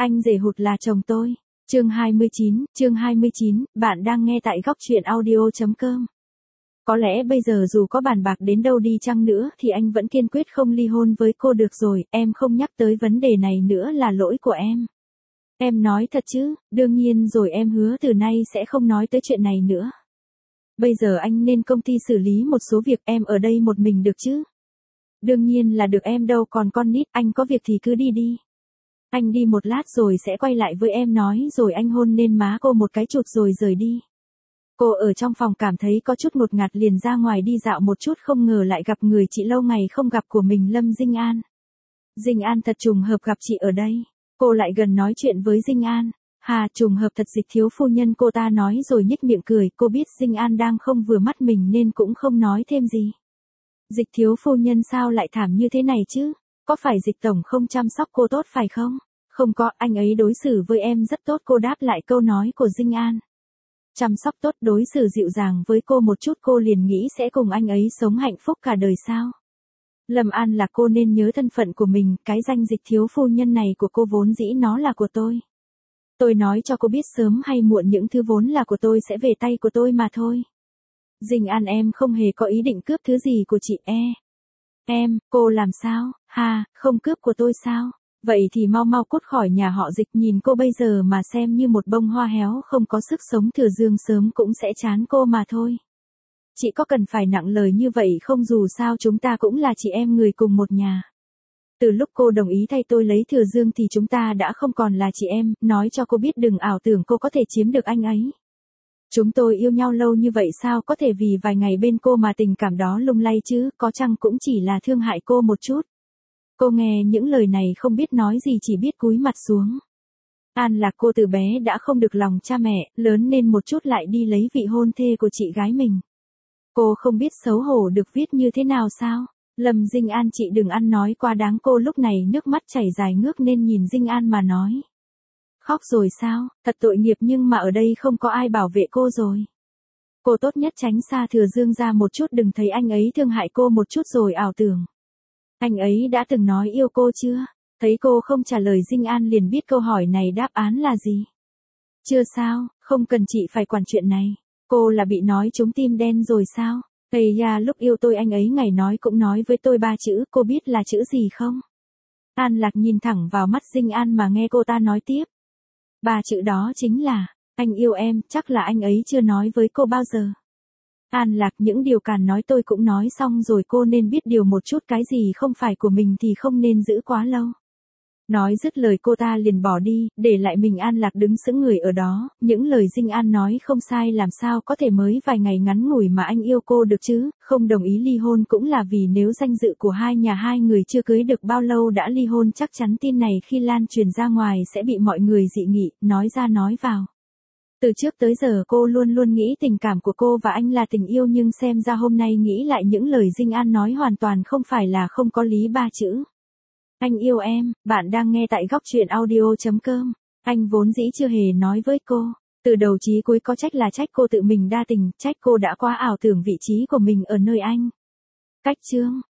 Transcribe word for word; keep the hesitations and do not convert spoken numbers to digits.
Anh rể hụt là chồng tôi. Chương hai mươi chín, chương hai mươi chín, bạn đang nghe tại góc truyện audio chấm com. Có lẽ bây giờ dù có bàn bạc đến đâu đi chăng nữa thì anh vẫn kiên quyết không ly hôn với cô được rồi, em không nhắc tới vấn đề này nữa là lỗi của em. Em nói thật chứ, đương nhiên rồi, em hứa từ nay sẽ không nói tới chuyện này nữa. Bây giờ anh nên công ty xử lý một số việc, em ở đây một mình được chứ? Đương nhiên là được, em đâu còn con nít, anh có việc thì cứ đi đi. Anh đi một lát rồi sẽ quay lại với em, nói rồi anh hôn lên má cô một cái chụp rồi rời đi. Cô ở trong phòng cảm thấy có chút ngột ngạt liền ra ngoài đi dạo một chút, không ngờ lại gặp người chị lâu ngày không gặp của mình, Lâm Dinh An. Dinh An thật trùng hợp gặp chị ở đây. Cô lại gần nói chuyện với Dinh An. Hà, trùng hợp thật, Dịch thiếu phu nhân, cô ta nói rồi nhếch miệng cười. Cô biết Dinh An đang không vừa mắt mình nên cũng không nói thêm gì. Dịch thiếu phu nhân sao lại thảm như thế này chứ? Có phải Dịch tổng không chăm sóc cô tốt phải không? Không có, anh ấy đối xử với em rất tốt, cô đáp lại câu nói của Dinh An. Chăm sóc tốt, đối xử dịu dàng với cô một chút cô liền nghĩ sẽ cùng anh ấy sống hạnh phúc cả đời sao? Lâm An là cô nên nhớ thân phận của mình, cái danh Dịch thiếu phu nhân này của cô vốn dĩ nó là của tôi. Tôi nói cho cô biết sớm hay muộn những thứ vốn là của tôi sẽ về tay của tôi mà thôi. Dinh An, em không hề có ý định cướp thứ gì của chị e. Em, cô làm sao? Ha, không cướp của tôi sao? Vậy thì mau mau cút khỏi nhà họ Dịch, nhìn cô bây giờ mà xem như một bông hoa héo không có sức sống, Thừa Dương sớm cũng sẽ chán cô mà thôi. Chị có cần phải nặng lời như vậy không, dù sao chúng ta cũng là chị em người cùng một nhà. Từ lúc cô đồng ý thay tôi lấy Thừa Dương thì chúng ta đã không còn là chị em, nói cho cô biết đừng ảo tưởng cô có thể chiếm được anh ấy. Chúng tôi yêu nhau lâu như vậy sao có thể vì vài ngày bên cô mà tình cảm đó lung lay chứ, có chăng cũng chỉ là thương hại cô một chút. Cô nghe những lời này không biết nói gì, chỉ biết cúi mặt xuống. An Lạc, cô từ bé đã không được lòng cha mẹ, lớn nên một chút lại đi lấy vị hôn thê của chị gái mình. Cô không biết xấu hổ được viết như thế nào sao? Lâm Dinh An, chị đừng ăn nói quá đáng. Cô lúc này nước mắt chảy dài ngước nên nhìn Dinh An mà nói. Khóc rồi sao? Thật tội nghiệp, nhưng mà ở đây không có ai bảo vệ cô rồi. Cô tốt nhất tránh xa Thừa Dương ra một chút, đừng thấy anh ấy thương hại cô một chút rồi ảo tưởng. Anh ấy đã từng nói yêu cô chưa? Thấy cô không trả lời, Dinh An liền biết câu hỏi này đáp án là gì. Chưa sao, không cần chị phải quản chuyện này. Cô là bị nói trúng tim đen rồi sao? Ây da, lúc yêu tôi anh ấy ngày nói cũng nói với tôi ba chữ, cô biết là chữ gì không? An Lạc nhìn thẳng vào mắt Dinh An mà nghe cô ta nói tiếp. Ba chữ đó chính là, anh yêu em, chắc là anh ấy chưa nói với cô bao giờ. An Lạc, những điều Càn nói tôi cũng nói xong rồi, cô nên biết điều một chút, cái gì không phải của mình thì không nên giữ quá lâu. Nói dứt lời cô ta liền bỏ đi, để lại mình An Lạc đứng sững người ở đó. Những lời Dinh An nói không sai, làm sao có thể mới vài ngày ngắn ngủi mà anh yêu cô được chứ, không đồng ý ly hôn cũng là vì nếu danh dự của hai nhà hai người chưa cưới được bao lâu đã ly hôn, chắc chắn tin này khi lan truyền ra ngoài sẽ bị mọi người dị nghị, nói ra nói vào. Từ trước tới giờ cô luôn luôn nghĩ tình cảm của cô và anh là tình yêu, nhưng xem ra hôm nay nghĩ lại những lời Dinh An nói hoàn toàn không phải là không có lý. Ba chữ anh yêu em, bạn đang nghe tại góc truyện audio chấm com. Anh vốn dĩ chưa hề nói với cô. Từ đầu chí cuối có trách là trách cô tự mình đa tình, trách cô đã quá ảo tưởng vị trí của mình ở nơi anh. Cách chương